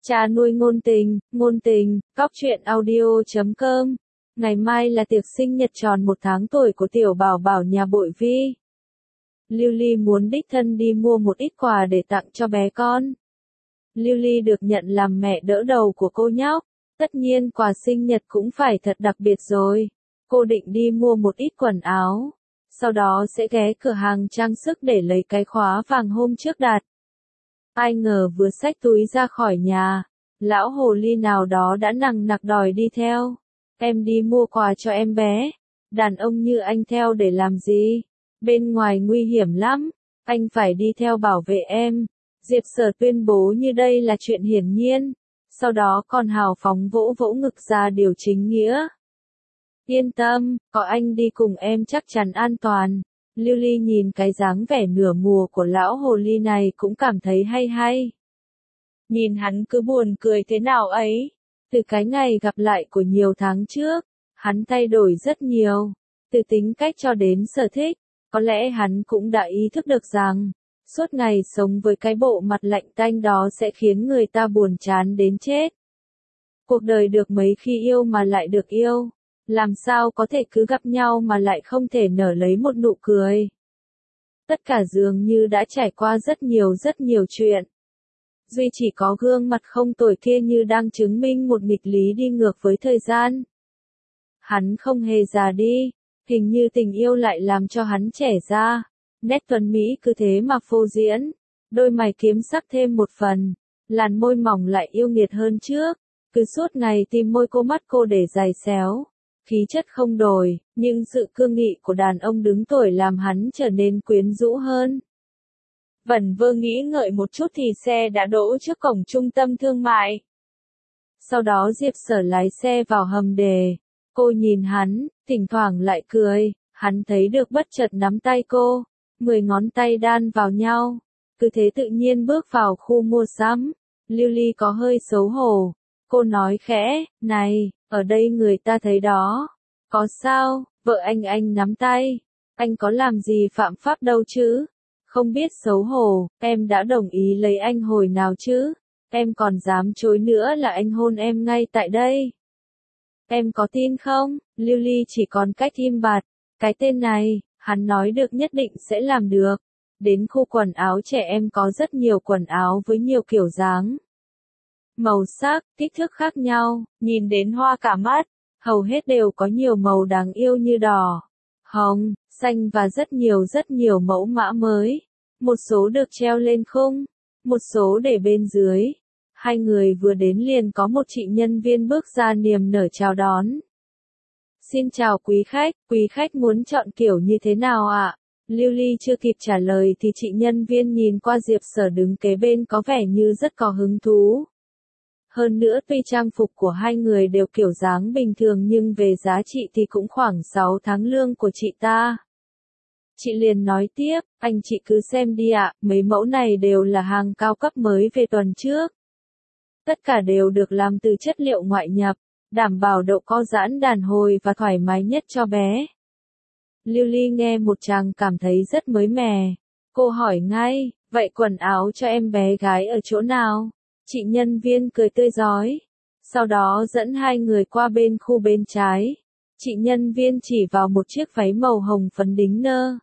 Cha nuôi ngôn tình, cóc truyện audio.com. Ngày mai là tiệc sinh nhật tròn 1 tháng tuổi của tiểu bảo bảo nhà Bội Vi. Lưu Ly muốn đích thân đi mua một ít quà để tặng cho bé con. Lưu Ly được nhận làm mẹ đỡ đầu của cô nhóc. Tất nhiên quà sinh nhật cũng phải thật đặc biệt rồi. Cô định đi mua một ít quần áo. Sau đó sẽ ghé cửa hàng trang sức để lấy cái khóa vàng hôm trước đặt. Ai ngờ vừa xách túi ra khỏi nhà, lão hồ ly nào đó đã nằng nặc đòi đi theo. Em đi mua quà cho em bé. Đàn ông như anh theo để làm gì? Bên ngoài nguy hiểm lắm. Anh phải đi theo bảo vệ em. Diệp Sở tuyên bố như đây là chuyện hiển nhiên. Sau đó còn hào phóng vỗ vỗ ngực ra điều chính nghĩa. Yên tâm, có anh đi cùng em chắc chắn an toàn. Lưu Ly nhìn cái dáng vẻ nửa mùa của lão hồ ly này cũng cảm thấy hay hay. Nhìn hắn cứ buồn cười thế nào ấy. Từ cái ngày gặp lại của nhiều tháng trước, hắn thay đổi rất nhiều. Từ tính cách cho đến sở thích, có lẽ hắn cũng đã ý thức được rằng, suốt ngày sống với cái bộ mặt lạnh tanh đó sẽ khiến người ta buồn chán đến chết. Cuộc đời được mấy khi yêu mà lại được yêu. Làm sao có thể cứ gặp nhau mà lại không thể nở lấy một nụ cười. Tất cả dường như đã trải qua rất nhiều chuyện. Duy chỉ có gương mặt không tuổi kia như đang chứng minh một nghịch lý đi ngược với thời gian. Hắn không hề già đi, hình như tình yêu lại làm cho hắn trẻ ra. Nét tuấn mỹ cứ thế mà phô diễn, đôi mày kiếm sắc thêm một phần, làn môi mỏng lại yêu nghiệt hơn trước, cứ suốt ngày tìm môi cô mắt cô để giày xéo. Khí chất không đổi, nhưng sự cương nghị của đàn ông đứng tuổi làm hắn trở nên quyến rũ hơn. Vẩn vơ nghĩ ngợi một chút thì xe đã đỗ trước cổng trung tâm thương mại. Sau đó Diệp Sở lái xe vào hầm đề. Cô nhìn hắn, thỉnh thoảng lại cười, hắn thấy được bất chợt nắm tay cô, 10 ngón tay đan vào nhau. Cứ thế tự nhiên bước vào khu mua sắm. Lưu Ly có hơi xấu hổ. Cô nói khẽ, này, ở đây người ta thấy đó. Có sao, vợ anh nắm tay. Anh có làm gì phạm pháp đâu chứ? Không biết xấu hổ, em đã đồng ý lấy anh hồi nào chứ? Em còn dám chối nữa là anh hôn em ngay tại đây. Em có tin không? Lưu Ly chỉ còn cách im bặt. Cái tên này, hắn nói được nhất định sẽ làm được. Đến khu quần áo trẻ em có rất nhiều quần áo với nhiều kiểu dáng. Màu sắc, kích thước khác nhau, nhìn đến hoa cả mắt, hầu hết đều có nhiều màu đáng yêu như đỏ, hồng, xanh và rất nhiều mẫu mã mới. Một số được treo lên khung, một số để bên dưới. Hai người vừa đến liền có một chị nhân viên bước ra niềm nở chào đón. Xin chào quý khách muốn chọn kiểu như thế nào ạ? Lưu Ly chưa kịp trả lời thì chị nhân viên nhìn qua Diệp Sở đứng kế bên có vẻ như rất có hứng thú. Hơn nữa tuy trang phục của hai người đều kiểu dáng bình thường nhưng về giá trị thì cũng khoảng 6 tháng lương của chị ta. Chị liền nói tiếp, anh chị cứ xem đi ạ, mấy mẫu này đều là hàng cao cấp mới về tuần trước. Tất cả đều được làm từ chất liệu ngoại nhập, đảm bảo độ co giãn đàn hồi và thoải mái nhất cho bé. Lưu Ly nghe một chàng cảm thấy rất mới mẻ. Cô hỏi ngay, vậy quần áo cho em bé gái ở chỗ nào? Chị nhân viên cười tươi rói. Sau đó dẫn hai người qua bên khu bên trái. Chị nhân viên chỉ vào một chiếc váy màu hồng phấn đính nơ.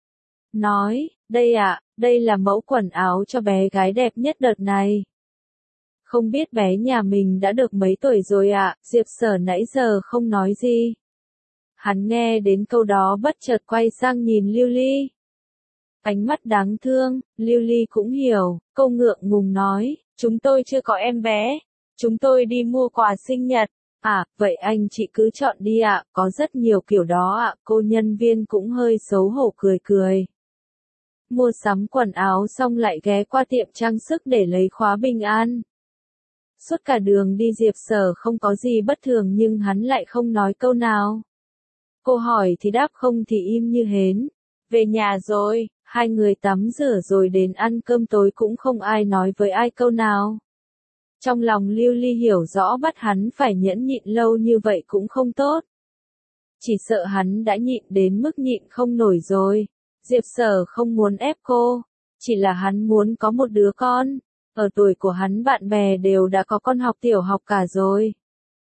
Nói, đây ạ, đây là mẫu quần áo cho bé gái đẹp nhất đợt này. Không biết bé nhà mình đã được mấy tuổi rồi ạ? Diệp Sở nãy giờ không nói gì. Hắn nghe đến câu đó bất chợt quay sang nhìn Lưu Ly. Ánh mắt đáng thương, Lưu Ly cũng hiểu, cô ngượng ngùng nói, chúng tôi chưa có em bé, chúng tôi đi mua quà sinh nhật. À, vậy anh chị cứ chọn đi ạ, có rất nhiều kiểu đó ạ. Cô nhân viên cũng hơi xấu hổ cười. Mua sắm quần áo xong lại ghé qua tiệm trang sức để lấy khóa bình an. Suốt cả đường đi Diệp Sở không có gì bất thường nhưng hắn lại không nói câu nào. Cô hỏi thì đáp không thì im như hến. Về nhà rồi, hai người tắm rửa rồi đến ăn cơm tối cũng không ai nói với ai câu nào. Trong lòng Lưu Ly hiểu rõ bắt hắn phải nhẫn nhịn lâu như vậy cũng không tốt. Chỉ sợ hắn đã nhịn đến mức nhịn không nổi rồi. Diệp Sở không muốn ép cô, chỉ là hắn muốn có một đứa con. Ở tuổi của hắn bạn bè đều đã có con học tiểu học cả rồi.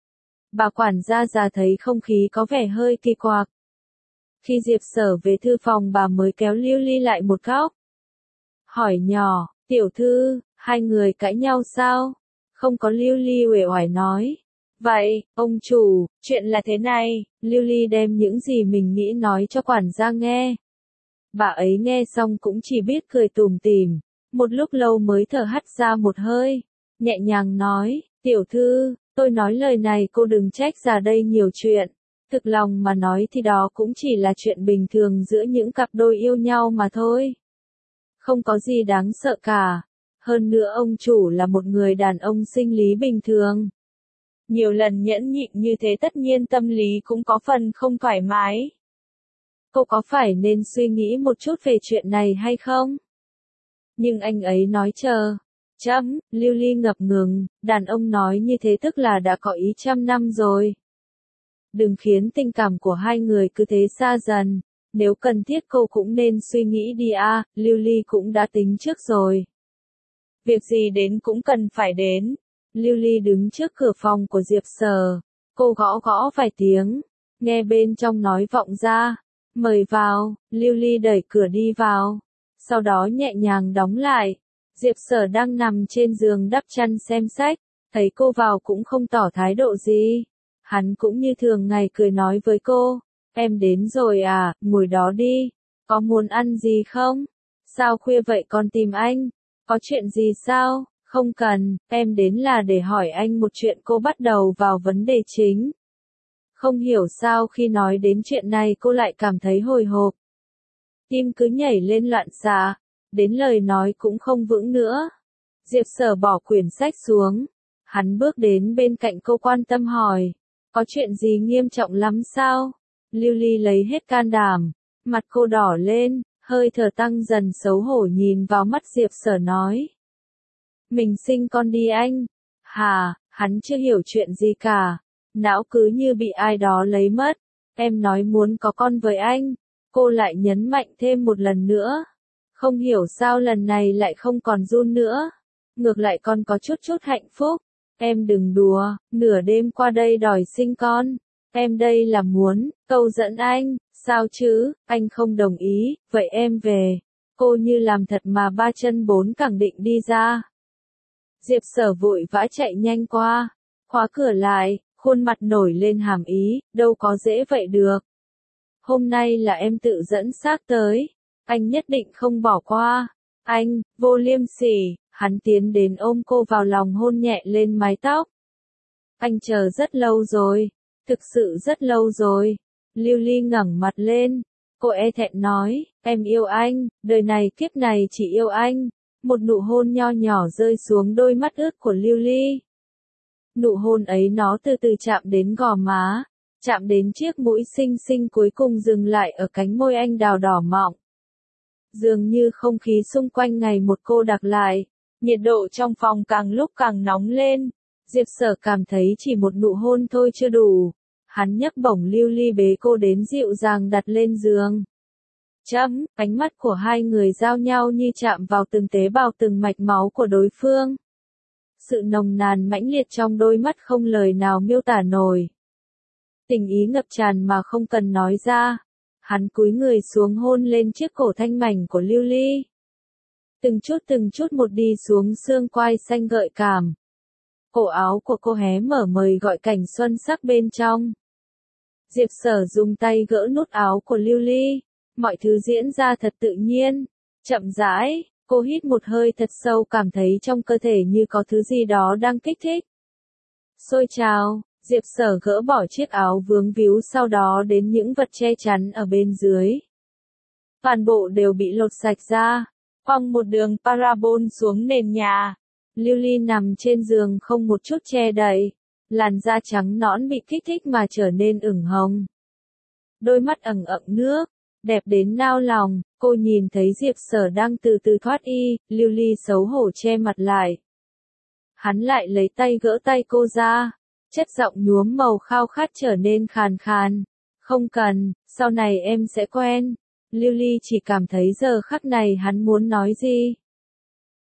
Bà quản gia già thấy không khí có vẻ hơi kỳ quặc. Khi Diệp Sở về thư phòng bà mới kéo Lưu Ly lại một góc. Hỏi nhỏ, tiểu thư, hai người cãi nhau sao? Không có. Lưu Ly uể oải nói. Vậy, ông chủ, chuyện là thế này. Lưu Ly đem những gì mình nghĩ nói cho quản gia nghe. Bà ấy nghe xong cũng chỉ biết cười tủm tỉm. Một lúc lâu mới thở hắt ra một hơi. Nhẹ nhàng nói, tiểu thư, tôi nói lời này cô đừng trách, ra đây nhiều chuyện. Thực lòng mà nói thì đó cũng chỉ là chuyện bình thường giữa những cặp đôi yêu nhau mà thôi. Không có gì đáng sợ cả. Hơn nữa ông chủ là một người đàn ông sinh lý bình thường. Nhiều lần nhẫn nhịn như thế tất nhiên tâm lý cũng có phần không thoải mái. Cô có phải nên suy nghĩ một chút về chuyện này hay không? Nhưng anh ấy nói chờ. Lưu Ly ngập ngừng, đàn ông nói như thế tức là đã có ý 100 năm rồi. Đừng khiến tình cảm của hai người cứ thế xa dần. Nếu cần thiết cô cũng nên suy nghĩ đi à, Lưu Ly cũng đã tính trước rồi. Việc gì đến cũng cần phải đến. Lưu Ly đứng trước cửa phòng của Diệp Sở. Cô gõ gõ vài tiếng. Nghe bên trong nói vọng ra. Mời vào. Lưu Ly đẩy cửa đi vào. Sau đó nhẹ nhàng đóng lại. Diệp Sở đang nằm trên giường đắp chăn xem sách. Thấy cô vào cũng không tỏ thái độ gì. Hắn cũng như thường ngày cười nói với cô. Em đến rồi à, ngồi đó đi. Có muốn ăn gì không? Sao khuya vậy con tìm anh? Có chuyện gì sao? Không cần, em đến là để hỏi anh một chuyện. Cô bắt đầu vào vấn đề chính. Không hiểu sao khi nói đến chuyện này cô lại cảm thấy hồi hộp. Tim cứ nhảy lên loạn xạ, đến lời nói cũng không vững nữa. Diệp Sở bỏ quyển sách xuống. Hắn bước đến bên cạnh cô quan tâm hỏi. Có chuyện gì nghiêm trọng lắm sao? Lưu Ly lấy hết can đảm. Mặt cô đỏ lên, hơi thở tăng dần xấu hổ nhìn vào mắt Diệp Sở nói. Mình sinh con đi anh. Hà, hắn chưa hiểu chuyện gì cả. Não cứ như bị ai đó lấy mất. Em nói muốn có con với anh. Cô lại nhấn mạnh thêm một lần nữa. Không hiểu sao lần này lại không còn run nữa. Ngược lại còn có chút hạnh phúc. Em đừng đùa, nửa đêm qua đây đòi sinh con. Em đây là muốn, câu dẫn anh, sao chứ, anh không đồng ý, vậy em về. Cô như làm thật mà ba chân bốn cẳng định đi ra. Diệp Sở vội vã chạy nhanh qua, khóa cửa lại, khuôn mặt nổi lên hàm ý, đâu có dễ vậy được. Hôm nay là em tự dẫn xác tới, anh nhất định không bỏ qua. Anh, vô liêm sỉ, hắn tiến đến ôm cô vào lòng hôn nhẹ lên mái tóc. Anh chờ rất lâu rồi, thực sự rất lâu rồi. Lưu Ly ngẩng mặt lên, cô e thẹn nói, em yêu anh, đời này kiếp này chỉ yêu anh. Một nụ hôn nho nhỏ rơi xuống đôi mắt ướt của Lưu Ly. Nụ hôn ấy nó từ từ chạm đến gò má, chạm đến chiếc mũi xinh xinh cuối cùng dừng lại ở cánh môi anh đào đỏ mọng. Dường như không khí xung quanh ngày một cô đặc lại, nhiệt độ trong phòng càng lúc càng nóng lên. Diệp Sở cảm thấy chỉ một nụ hôn thôi chưa đủ. Hắn nhấc bổng Lưu Ly bế cô đến dịu dàng đặt lên giường. Ánh mắt của hai người giao nhau như chạm vào từng tế bào từng mạch máu của đối phương. Sự nồng nàn mãnh liệt trong đôi mắt không lời nào miêu tả nổi. Tình ý ngập tràn mà không cần nói ra. Hắn cúi người xuống hôn lên chiếc cổ thanh mảnh của Lưu Ly. Từng chút một đi xuống xương quai xanh gợi cảm. Cổ áo của cô hé mở mời gọi cảnh xuân sắc bên trong. Diệp Sở dùng tay gỡ nút áo của Lưu Ly. Mọi thứ diễn ra thật tự nhiên. Chậm rãi, cô hít một hơi thật sâu cảm thấy trong cơ thể như có thứ gì đó đang kích thích. Sôi trào, Diệp Sở gỡ bỏ chiếc áo vướng víu sau đó đến những vật che chắn ở bên dưới. Toàn bộ đều bị lột sạch ra, quăng một đường parabol xuống nền nhà. Lưu Ly nằm trên giường không một chút che đậy. Làn da trắng nõn bị kích thích mà trở nên ửng hồng. Đôi mắt ẩn ẩn nước, đẹp đến nao lòng, cô nhìn thấy Diệp Sở đang từ từ thoát y, Lưu Ly xấu hổ che mặt lại. Hắn lại lấy tay gỡ tay cô ra, chất giọng nhuốm màu khao khát trở nên khàn khàn. Không cần, sau này em sẽ quen. Lưu Ly chỉ cảm thấy giờ khắc này hắn muốn nói gì.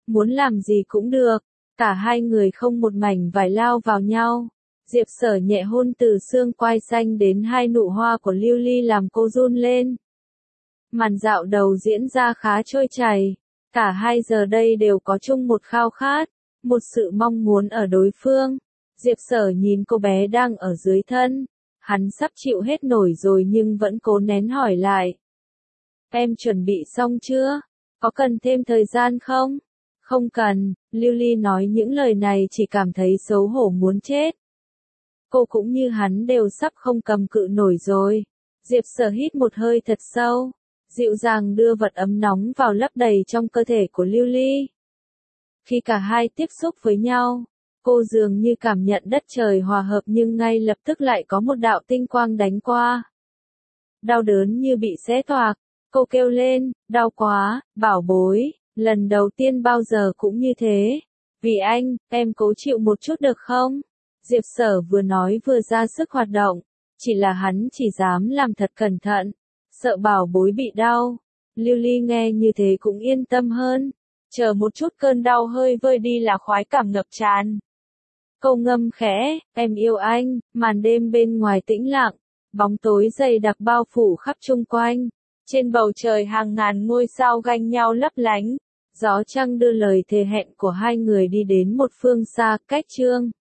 muốn làm gì cũng được. Cả hai người không một mảnh vải lao vào nhau. Diệp Sở nhẹ hôn từ xương quai xanh đến hai nụ hoa của Lưu Ly làm cô run lên. Màn dạo đầu diễn ra khá trôi chảy. Cả hai giờ đây đều có chung một khao khát, một sự mong muốn ở đối phương. Diệp Sở nhìn cô bé đang ở dưới thân. Hắn sắp chịu hết nổi rồi nhưng vẫn cố nén hỏi lại. Em chuẩn bị xong chưa? Có cần thêm thời gian không? Không cần, Lưu Ly nói những lời này chỉ cảm thấy xấu hổ muốn chết. Cô cũng như hắn đều sắp không cầm cự nổi rồi. Diệp Sở hít một hơi thật sâu, dịu dàng đưa vật ấm nóng vào lấp đầy trong cơ thể của Lưu Ly. Khi cả hai tiếp xúc với nhau, cô dường như cảm nhận đất trời hòa hợp nhưng ngay lập tức lại có một đạo tinh quang đánh qua. Đau đớn như bị xé toạc, cô kêu lên, đau quá, bảo bối, lần đầu tiên bao giờ cũng như thế. Vì anh, em cố chịu một chút được không? Diệp Sở vừa nói vừa ra sức hoạt động, chỉ là hắn chỉ dám làm thật cẩn thận, sợ bảo bối bị đau. Lưu Ly nghe như thế cũng yên tâm hơn, chờ một chút cơn đau hơi vơi đi là khoái cảm ngập tràn. Câu ngâm khẽ, em yêu anh, màn đêm bên ngoài tĩnh lặng, bóng tối dày đặc bao phủ khắp chung quanh. Trên bầu trời hàng ngàn ngôi sao ganh nhau lấp lánh, gió trăng đưa lời thề hẹn của hai người đi đến một phương xa, cách chương.